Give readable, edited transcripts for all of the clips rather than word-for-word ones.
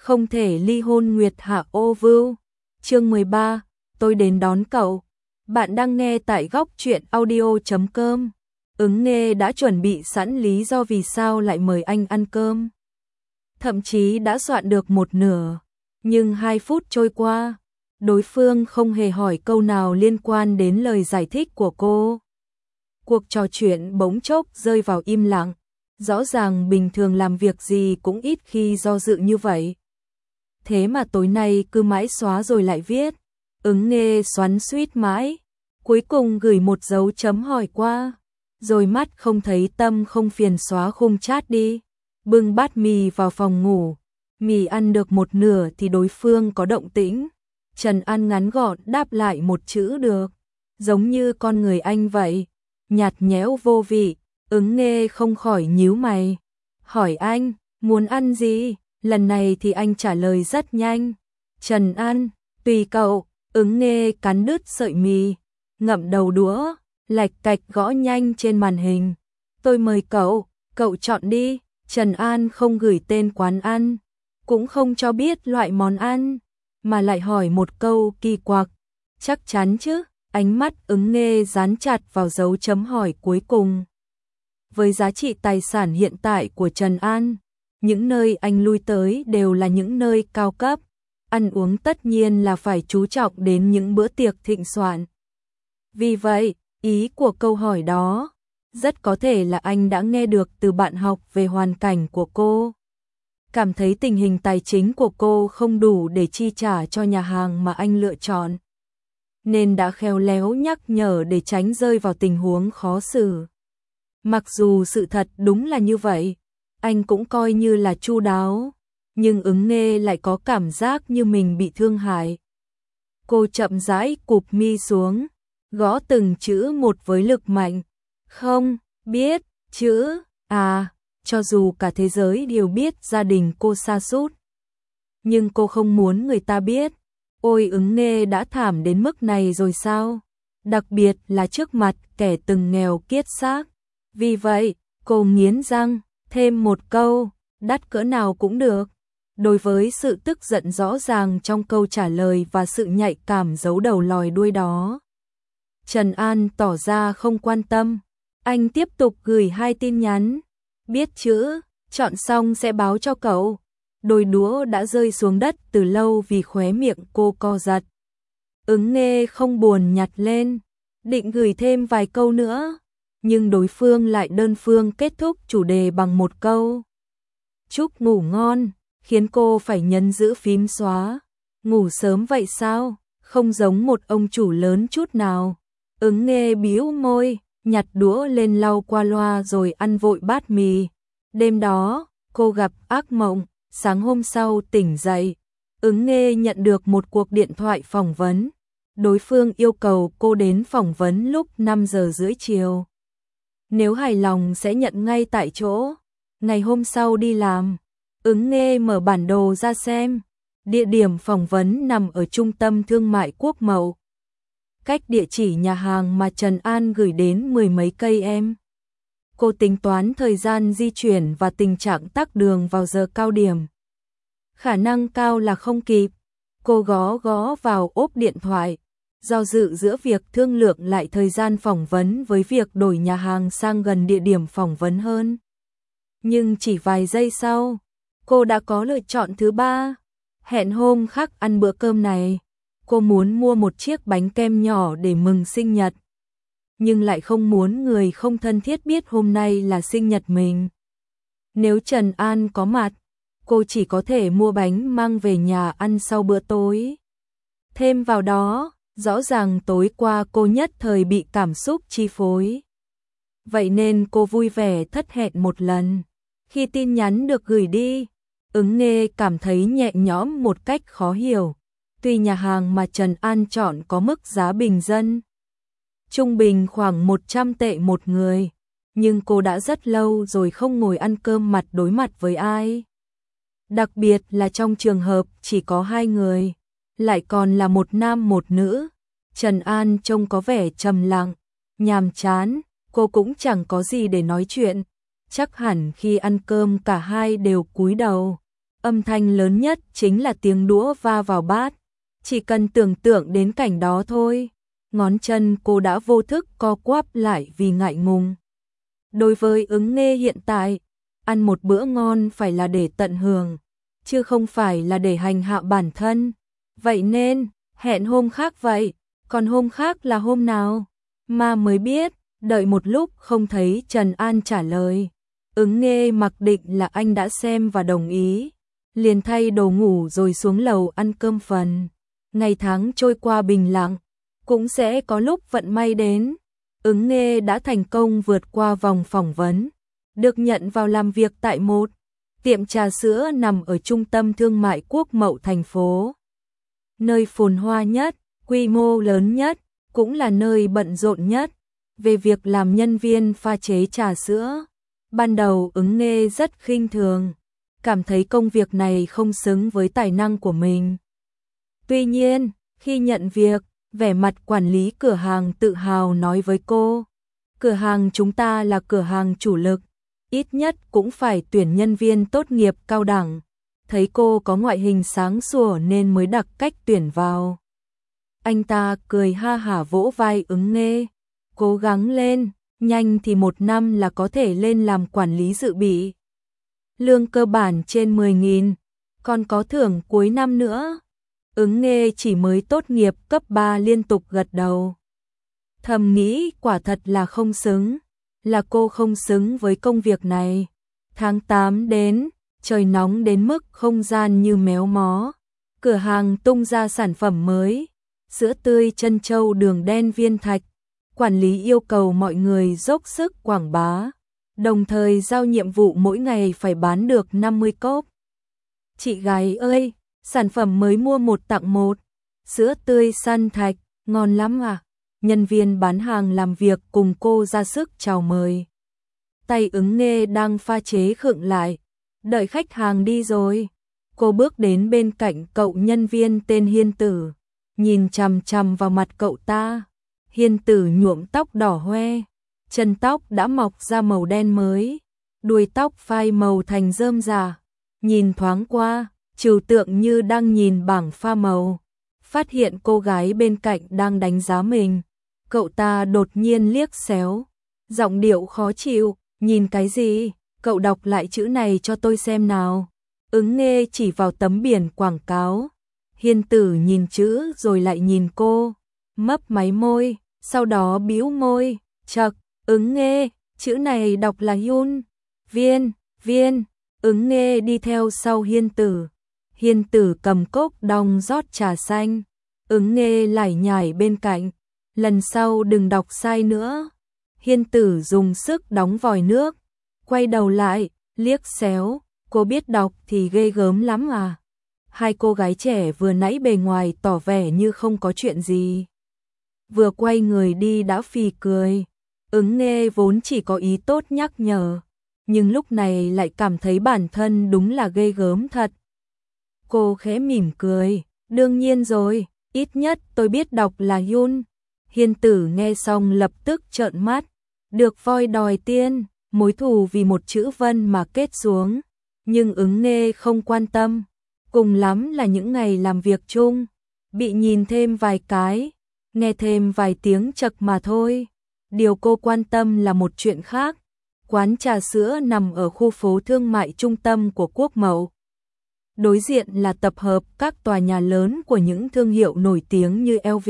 Không thể ly hôn Nguyệt Hạ ô vưu. Chương 13, tôi đến đón cậu. Bạn đang nghe tại góc truyện audio.com. Ứng Nghê đã chuẩn bị sẵn lý do vì sao lại mời anh ăn cơm. Thậm chí đã soạn được một nửa. Nhưng 2 phút trôi qua, đối phương không hề hỏi câu nào liên quan đến lời giải thích của cô. Cuộc trò chuyện bỗng chốc rơi vào im lặng. Rõ ràng bình thường làm việc gì cũng ít khi do dự như vậy. Thế mà tối nay cứ mãi xóa rồi lại viết. Ứng Nghê xoắn xuýt mãi, cuối cùng gửi một dấu chấm hỏi qua, rồi mắt không thấy tâm không phiền xóa khung chat đi. Bưng bát mì vào phòng ngủ, mì ăn được một nửa thì đối phương có động tĩnh. Trần An ngắn gọn đáp lại một chữ được, giống như con người anh vậy, nhạt nhẽo vô vị. Ứng Nghê không khỏi nhíu mày, hỏi anh, muốn ăn gì? Lần này thì anh trả lời rất nhanh. Trần An, tùy cậu. Ứng Nghê cắn đứt sợi mì, ngậm đầu đũa, lạch cạch gõ nhanh trên màn hình. Tôi mời cậu, cậu chọn đi. Trần An không gửi tên quán ăn, cũng không cho biết loại món ăn, mà lại hỏi một câu kỳ quặc. Chắc chắn chứ? Ánh mắt Ứng Nghê dán chặt vào dấu chấm hỏi cuối cùng. Với giá trị tài sản hiện tại của Trần An, những nơi anh lui tới đều là những nơi cao cấp. Ăn uống tất nhiên là phải chú trọng đến những bữa tiệc thịnh soạn. Vì vậy, ý của câu hỏi đó, rất có thể là anh đã nghe được từ bạn học về hoàn cảnh của cô. Cảm thấy tình hình tài chính của cô không đủ để chi trả cho nhà hàng mà anh lựa chọn, nên đã khéo léo nhắc nhở để tránh rơi vào tình huống khó xử. Mặc dù sự thật đúng là như vậy, anh cũng coi như là chu đáo, nhưng Ứng Nghê lại có cảm giác như mình bị thương hại. Cô chậm rãi cụp mi xuống, gõ từng chữ một với lực mạnh. Không, biết, chữ, cho dù cả thế giới đều biết gia đình cô sa sút, nhưng cô không muốn người ta biết. Ôi, Ứng Nghê đã thảm đến mức này rồi sao? Đặc biệt là trước mặt kẻ từng nghèo kiết xác. Vì vậy, cô nghiến răng, thêm một câu, đắt cỡ nào cũng được. Đối với sự tức giận rõ ràng trong câu trả lời và sự nhạy cảm giấu đầu lòi đuôi đó, Trần An tỏ ra không quan tâm. Anh tiếp tục gửi 2 tin nhắn. Biết chữ, chọn xong sẽ báo cho cậu. Đôi đũa đã rơi xuống đất từ lâu vì khóe miệng cô co giật. Ứng Nghê không buồn nhặt lên, định gửi thêm vài câu nữa, nhưng đối phương lại đơn phương kết thúc chủ đề bằng một câu. Chúc ngủ ngon, khiến cô phải nhấn giữ phím xóa. Ngủ sớm vậy sao? Không giống một ông chủ lớn chút nào. Ứng Nghê bĩu môi, nhặt đũa lên lau qua loa rồi ăn vội bát mì. Đêm đó, cô gặp ác mộng. Sáng hôm sau tỉnh dậy, Ứng Nghê nhận được một cuộc điện thoại phỏng vấn. Đối phương yêu cầu cô đến phỏng vấn lúc 5:30 chiều. Nếu hài lòng sẽ nhận ngay tại chỗ. Ngày hôm sau đi làm, Ứng Nghê mở bản đồ ra xem. Địa điểm phỏng vấn nằm ở trung tâm thương mại Quốc Mậu, cách địa chỉ nhà hàng mà Trần An gửi đến 10 mấy cây em. Cô tính toán thời gian di chuyển và tình trạng tắc đường vào giờ cao điểm. Khả năng cao là không kịp. Cô gõ vào ốp điện thoại, do dự giữa việc thương lượng lại thời gian phỏng vấn với việc đổi nhà hàng sang gần địa điểm phỏng vấn hơn. Nhưng chỉ vài giây sau, cô đã có lựa chọn thứ 3. Hẹn hôm khác ăn bữa cơm này. Cô muốn mua một chiếc bánh kem nhỏ để mừng sinh nhật, nhưng lại không muốn người không thân thiết biết hôm nay là sinh nhật mình. Nếu Trần An có mặt, cô chỉ có thể mua bánh mang về nhà ăn sau bữa tối. Thêm vào đó, rõ ràng tối qua cô nhất thời bị cảm xúc chi phối. Vậy nên cô vui vẻ thất hẹn một lần. Khi tin nhắn được gửi đi, Ứng Nghê cảm thấy nhẹ nhõm một cách khó hiểu. Tuy nhà hàng mà Trần An chọn có mức giá bình dân, trung bình khoảng 100 tệ một người, nhưng cô đã rất lâu rồi không ngồi ăn cơm mặt đối mặt với ai. Đặc biệt là trong trường hợp chỉ có 2 người, lại còn là một nam một nữ. Trần An trông có vẻ trầm lặng, nhàm chán, cô cũng chẳng có gì để nói chuyện. Chắc hẳn khi ăn cơm cả hai đều cúi đầu. Âm thanh lớn nhất chính là tiếng đũa va vào bát. Chỉ cần tưởng tượng đến cảnh đó thôi, ngón chân cô đã vô thức co quắp lại vì ngại ngùng. Đối với Ứng Nghê hiện tại, ăn một bữa ngon phải là để tận hưởng, chứ không phải là để hành hạ bản thân. Vậy nên, hẹn hôm khác vậy, còn hôm khác là hôm nào? Mà mới biết, đợi một lúc không thấy Trần An trả lời. Ứng Nghê mặc định là anh đã xem và đồng ý, liền thay đồ ngủ rồi xuống lầu ăn cơm phần. Ngày tháng trôi qua bình lặng, cũng sẽ có lúc vận may đến. Ứng Nghê đã thành công vượt qua vòng phỏng vấn, được nhận vào làm việc tại một tiệm trà sữa nằm ở trung tâm thương mại Quốc Mậu thành phố. Nơi phồn hoa nhất, quy mô lớn nhất, cũng là nơi bận rộn nhất. Về việc làm nhân viên pha chế trà sữa, ban đầu Ứng Nghê rất khinh thường, cảm thấy công việc này không xứng với tài năng của mình. Tuy nhiên, khi nhận việc, vẻ mặt quản lý cửa hàng tự hào nói với cô, cửa hàng chúng ta là cửa hàng chủ lực, ít nhất cũng phải tuyển nhân viên tốt nghiệp cao đẳng. Thấy cô có ngoại hình sáng sủa nên mới đặc cách tuyển vào. Anh ta cười ha hả vỗ vai Ứng Nghê, cố gắng lên, nhanh thì 1 năm là có thể lên làm quản lý dự bị. Lương cơ bản trên 10.000, còn có thưởng cuối năm nữa. Ứng Nghê chỉ mới tốt nghiệp cấp 3 liên tục gật đầu. Thầm nghĩ quả thật là không xứng, là cô không xứng với công việc này. Tháng 8 đến, trời nóng đến mức không gian như méo mó. Cửa hàng tung ra sản phẩm mới, sữa tươi trân châu đường đen viên thạch. Quản lý yêu cầu mọi người dốc sức quảng bá, đồng thời giao nhiệm vụ mỗi ngày phải bán được 50 cốc. Chị gái ơi, sản phẩm mới mua 1 tặng 1, sữa tươi săn thạch, ngon lắm à? Nhân viên bán hàng làm việc cùng cô ra sức chào mời. Tay Ứng Nghê đang pha chế khựng lại, đợi khách hàng đi rồi. Cô bước đến bên cạnh cậu nhân viên tên Hiên Tử, nhìn chằm chằm vào mặt cậu ta. Hiên Tử nhuộm tóc đỏ hoe, chân tóc đã mọc ra màu đen mới, đuôi tóc phai màu thành rơm rà. Nhìn thoáng qua, trừu tượng như đang nhìn bảng pha màu. Phát hiện cô gái bên cạnh đang đánh giá mình, cậu ta đột nhiên liếc xéo, giọng điệu khó chịu, nhìn cái gì, cậu đọc lại chữ này cho tôi xem nào. Ứng Nghê chỉ vào tấm biển quảng cáo. Hiên Tử nhìn chữ rồi lại nhìn cô, mấp máy môi, sau đó bĩu môi, chậc, Ứng Nghê, chữ này đọc là Yun, viên. Ứng Nghê đi theo sau Hiên Tử. Hiên Tử cầm cốc đong rót trà xanh. Ứng Nghê lải nhải bên cạnh, lần sau đừng đọc sai nữa. Hiên Tử dùng sức đóng vòi nước, quay đầu lại, liếc xéo, cô biết đọc thì ghê gớm lắm à. Hai cô gái trẻ vừa nãy bề ngoài tỏ vẻ như không có chuyện gì, vừa quay người đi đã phì cười. Ứng Nghê vốn chỉ có ý tốt nhắc nhở, nhưng lúc này lại cảm thấy bản thân đúng là ghê gớm thật. Cô khẽ mỉm cười, đương nhiên rồi, ít nhất tôi biết đọc là Yun. Hiên Tử nghe xong lập tức trợn mắt, được voi đòi tiên, mối thù vì một chữ Vân mà kết xuống. Nhưng Ứng Nghê không quan tâm, cùng lắm là những ngày làm việc chung, bị nhìn thêm vài cái, nghe thêm vài tiếng chậc mà thôi. Điều cô quan tâm là một chuyện khác. Quán trà sữa nằm ở khu phố thương mại trung tâm của Quốc Mậu. Đối diện là tập hợp các tòa nhà lớn của những thương hiệu nổi tiếng như LV,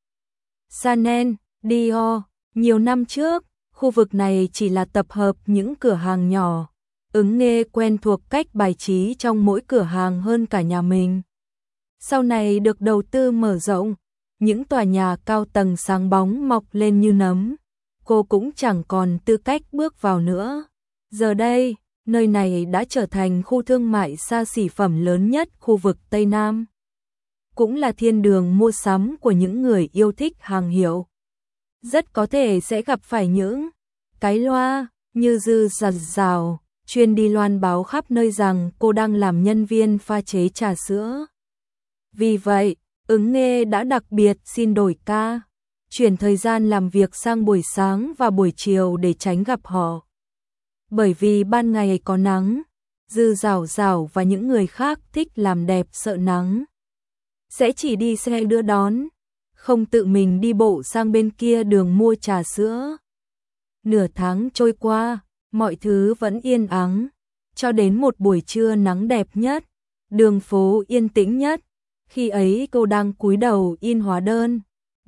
Chanel, Dior. Nhiều năm trước, khu vực này chỉ là tập hợp những cửa hàng nhỏ. Ứng Nghê quen thuộc cách bài trí trong mỗi cửa hàng hơn cả nhà mình. Sau này được đầu tư mở rộng, những tòa nhà cao tầng sáng bóng mọc lên như nấm. Cô cũng chẳng còn tư cách bước vào nữa. Giờ đây, nơi này đã trở thành khu thương mại xa xỉ phẩm lớn nhất khu vực Tây Nam. Cũng là thiên đường mua sắm của những người yêu thích hàng hiệu. Rất có thể sẽ gặp phải những cái loa như dư giật rào, chuyên đi loan báo khắp nơi rằng cô đang làm nhân viên pha chế trà sữa. Vì vậy, Ứng Nghê đã đặc biệt xin đổi ca, chuyển thời gian làm việc sang buổi sáng và buổi chiều để tránh gặp họ. Bởi vì ban ngày có nắng, Dư Dảo Dảo và những người khác thích làm đẹp sợ nắng, sẽ chỉ đi xe đưa đón, không tự mình đi bộ sang bên kia đường mua trà sữa. Nửa tháng trôi qua, mọi thứ vẫn yên ắng, cho đến một buổi trưa nắng đẹp nhất, đường phố yên tĩnh nhất. Khi ấy cô đang cúi đầu in hóa đơn,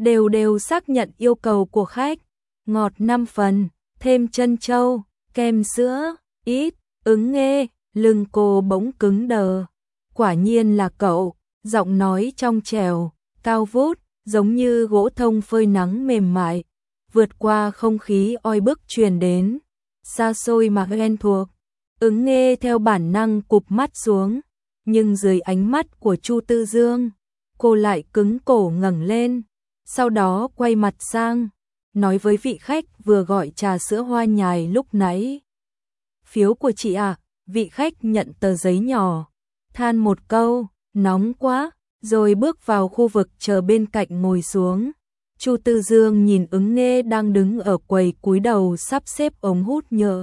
đều xác nhận yêu cầu của khách, ngọt 5 phần, thêm trân châu, kem sữa, ít, Ứng Nghê, lưng cô bỗng cứng đờ. Quả nhiên là cậu, giọng nói trong trẻo, cao vút, giống như gỗ thông phơi nắng mềm mại, vượt qua không khí oi bức truyền đến, xa xôi mà quen thuộc. Ứng Nghê theo bản năng cụp mắt xuống, nhưng dưới ánh mắt của Chu Tư Dương, cô lại cứng cổ ngẩng lên, sau đó quay mặt sang, nói với vị khách vừa gọi trà sữa hoa nhài lúc nãy. Phiếu của chị ạ. Vị khách nhận tờ giấy nhỏ, than một câu, nóng quá, rồi bước vào khu vực chờ bên cạnh ngồi xuống. Chu Tư Dương nhìn Ứng Nghê đang đứng ở quầy cúi đầu sắp xếp ống hút nhựa.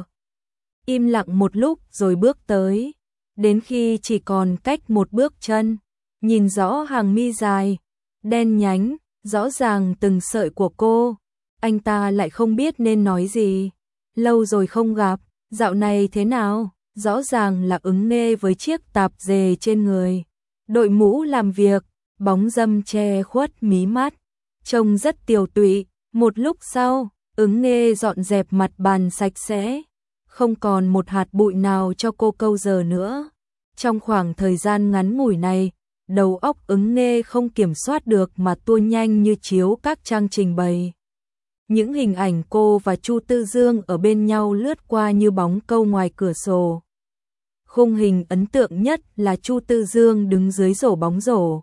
Im lặng một lúc rồi bước tới, đến khi chỉ còn cách một bước chân, nhìn rõ hàng mi dài, đen nhánh, rõ ràng từng sợi của cô, anh ta lại không biết nên nói gì. Lâu rồi không gặp, dạo này thế nào? Rõ ràng là Ứng Nghê với chiếc tạp dề trên người, đội mũ làm việc, bóng râm che khuất mí mắt, trông rất tiều tụy. Một lúc sau, Ứng Nghê dọn dẹp mặt bàn sạch sẽ, không còn một hạt bụi nào cho cô câu giờ nữa. Trong khoảng thời gian ngắn ngủi này, đầu óc Ứng Nghê không kiểm soát được mà tua nhanh như chiếu các trang trình bày. Những hình ảnh cô và Chu Tư Dương ở bên nhau lướt qua như bóng câu ngoài cửa sổ. Khung hình ấn tượng nhất là Chu Tư Dương đứng dưới rổ bóng rổ.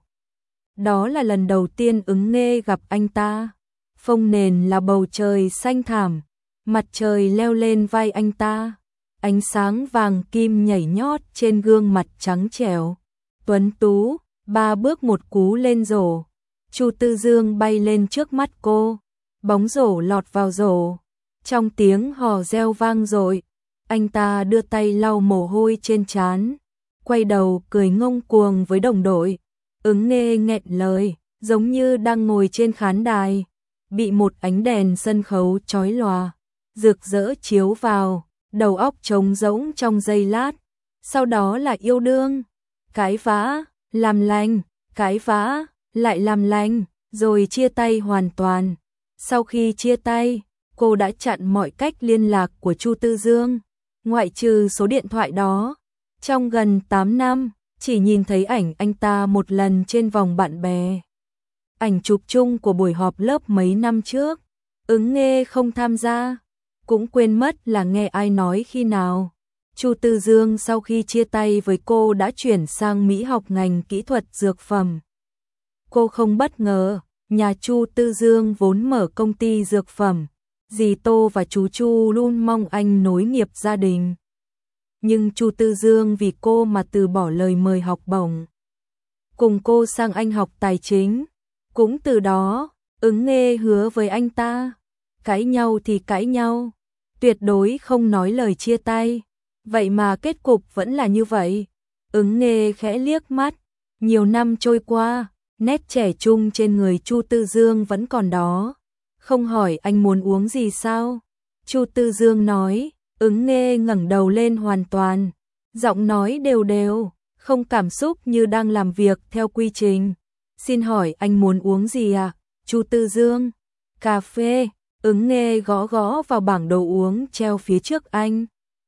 Đó là lần đầu tiên Ứng Nghê gặp anh ta. Phông nền là bầu trời xanh thẳm, mặt trời leo lên vai anh ta, ánh sáng vàng kim nhảy nhót trên gương mặt trắng trẻo, tuấn tú. 3 bước một cú lên rổ, Chu Tư Dương bay lên trước mắt cô, bóng rổ lọt vào rổ, trong tiếng hò reo vang dội, anh ta đưa tay lau mồ hôi trên trán, quay đầu cười ngông cuồng với đồng đội. Ứng Nghê nghẹn lời, giống như đang ngồi trên khán đài, bị một ánh đèn sân khấu chói lòa, rực rỡ chiếu vào, đầu óc trống rỗng trong giây lát. Sau đó là yêu đương, cãi vã, làm lành, cãi vã, lại làm lành, rồi chia tay hoàn toàn. Sau khi chia tay, cô đã chặn mọi cách liên lạc của Chu Tư Dương, ngoại trừ số điện thoại đó. Trong gần 8 năm, chỉ nhìn thấy ảnh anh ta một lần trên vòng bạn bè. Ảnh chụp chung của buổi họp lớp mấy năm trước, Ứng Nghê không tham gia, cũng quên mất là nghe ai nói khi nào. Chu Tư Dương sau khi chia tay với cô đã chuyển sang Mỹ học ngành kỹ thuật dược phẩm. Cô không bất ngờ, nhà Chu Tư Dương vốn mở công ty dược phẩm, dì Tô và chú Chu luôn mong anh nối nghiệp gia đình. Nhưng Chu Tư Dương vì cô mà từ bỏ lời mời học bổng, cùng cô sang Anh học tài chính. Cũng từ đó, Ứng Nghê hứa với anh ta, cãi nhau thì cãi nhau, tuyệt đối không nói lời chia tay. Vậy mà kết cục vẫn là như vậy. Ứng Nghê khẽ liếc mắt, nhiều năm trôi qua, nét trẻ trung trên người Chu Tư Dương vẫn còn đó. Không hỏi anh muốn uống gì sao? Chu Tư Dương nói. Ứng Nghê ngẩng đầu lên hoàn toàn, giọng nói đều đều, không cảm xúc như đang làm việc theo quy trình. Xin hỏi anh muốn uống gì ạ? Chu Tư Dương. Cà phê. Ứng Nghê gõ gõ vào bảng đồ uống treo phía trước anh.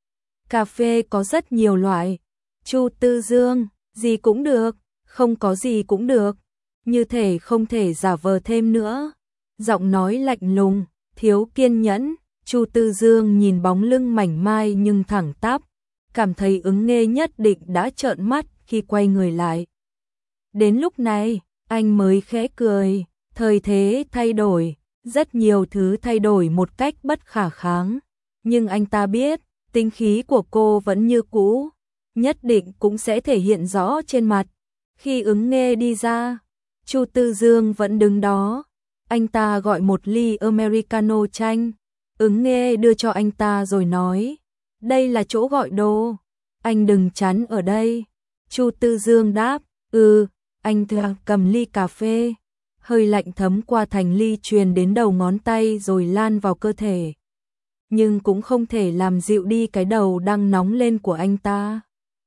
Cà phê có rất nhiều loại. Chu Tư Dương. Gì cũng được, không có gì cũng được. Như thể không thể giả vờ thêm nữa. Giọng nói lạnh lùng, thiếu kiên nhẫn. Chu Tư Dương nhìn bóng lưng mảnh mai nhưng thẳng tắp, cảm thấy Ứng Nghê nhất định đã trợn mắt khi quay người lại. Đến lúc này, anh mới khẽ cười, thời thế thay đổi, rất nhiều thứ thay đổi một cách bất khả kháng, nhưng anh ta biết, tính khí của cô vẫn như cũ, nhất định cũng sẽ thể hiện rõ trên mặt. Khi Ứng Nghê đi ra, Chu Tư Dương vẫn đứng đó, anh ta gọi một ly Americano chanh. Ứng Nghê đưa cho anh ta rồi nói, đây là chỗ gọi đồ. Anh đừng chắn ở đây. Chu Tư Dương đáp, anh thà cầm ly cà phê. Hơi lạnh thấm qua thành ly truyền đến đầu ngón tay rồi lan vào cơ thể. Nhưng cũng không thể làm dịu đi cái đầu đang nóng lên của anh ta.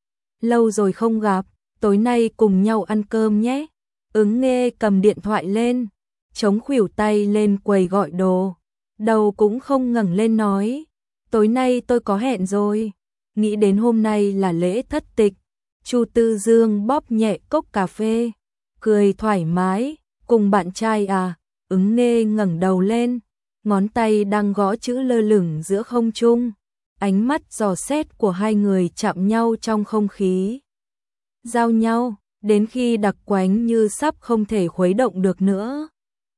Lâu rồi không gặp, tối nay cùng nhau ăn cơm nhé. Ứng Nghê cầm điện thoại lên, chống khuỷu tay lên quầy gọi đồ. Đầu cũng không ngẩng lên nói, tối nay tôi có hẹn rồi. Nghĩ đến hôm nay là lễ thất tịch. Chu Tư Dương bóp nhẹ cốc cà phê, cười thoải mái, cùng bạn trai à? Ứng Nghê ngẩng đầu lên, ngón tay đang gõ chữ lơ lửng giữa không trung. Ánh mắt dò xét của hai người chạm nhau trong không khí. Giao nhau, đến khi đặc quánh như sắp không thể khuấy động được nữa.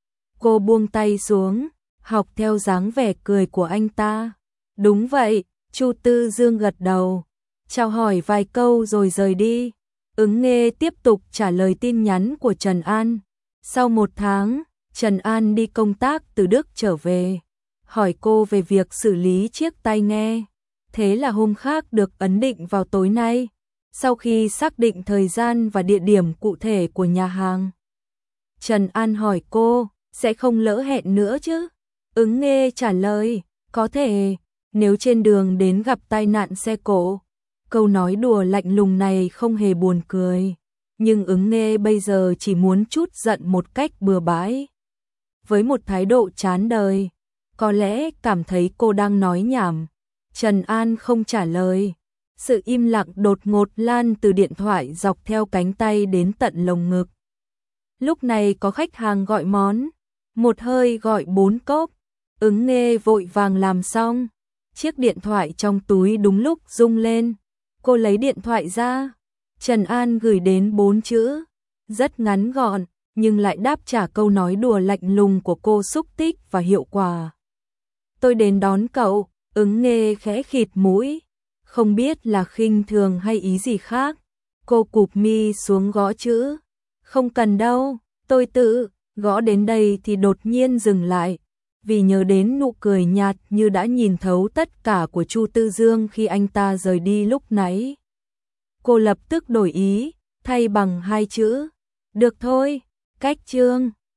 Cô buông tay xuống, học theo dáng vẻ cười của anh ta. Đúng vậy, Chu Tư Dương gật đầu, chào hỏi vài câu rồi rời đi. Ứng Nghê tiếp tục trả lời tin nhắn của Trần An. Sau 1 tháng, Trần An đi công tác từ Đức trở về, hỏi cô về việc xử lý chiếc tai nghe. Thế là hôm khác được ấn định vào tối nay, sau khi xác định thời gian và địa điểm cụ thể của nhà hàng. Trần An hỏi cô, sẽ không lỡ hẹn nữa chứ? Ứng Nghê trả lời, có thể, nếu trên đường đến gặp tai nạn xe cộ. Câu nói đùa lạnh lùng này không hề buồn cười, nhưng Ứng Nghê bây giờ chỉ muốn trút giận một cách bừa bãi. Với một thái độ chán đời, có lẽ cảm thấy cô đang nói nhảm. Trần An không trả lời. Sự im lặng đột ngột lan từ điện thoại dọc theo cánh tay đến tận lồng ngực. Lúc này có khách hàng gọi món, một hơi gọi 4 cốc. Ứng Nghê vội vàng làm xong. Chiếc điện thoại trong túi đúng lúc rung lên. Cô lấy điện thoại ra. Trần An gửi đến 4 chữ, rất ngắn gọn, nhưng lại đáp trả câu nói đùa lạnh lùng của cô xúc tích và hiệu quả. Tôi đến đón cậu. Ứng Nghê khẽ khịt mũi, không biết là khinh thường hay ý gì khác. Cô cụp mi xuống gõ chữ. Không cần đâu, tôi tự. Gõ đến đây thì đột nhiên dừng lại, vì nhớ đến nụ cười nhạt như đã nhìn thấu tất cả của Chu Tư Dương khi anh ta rời đi lúc nãy. Cô lập tức đổi ý, thay bằng 2 chữ. Được thôi, cách chương.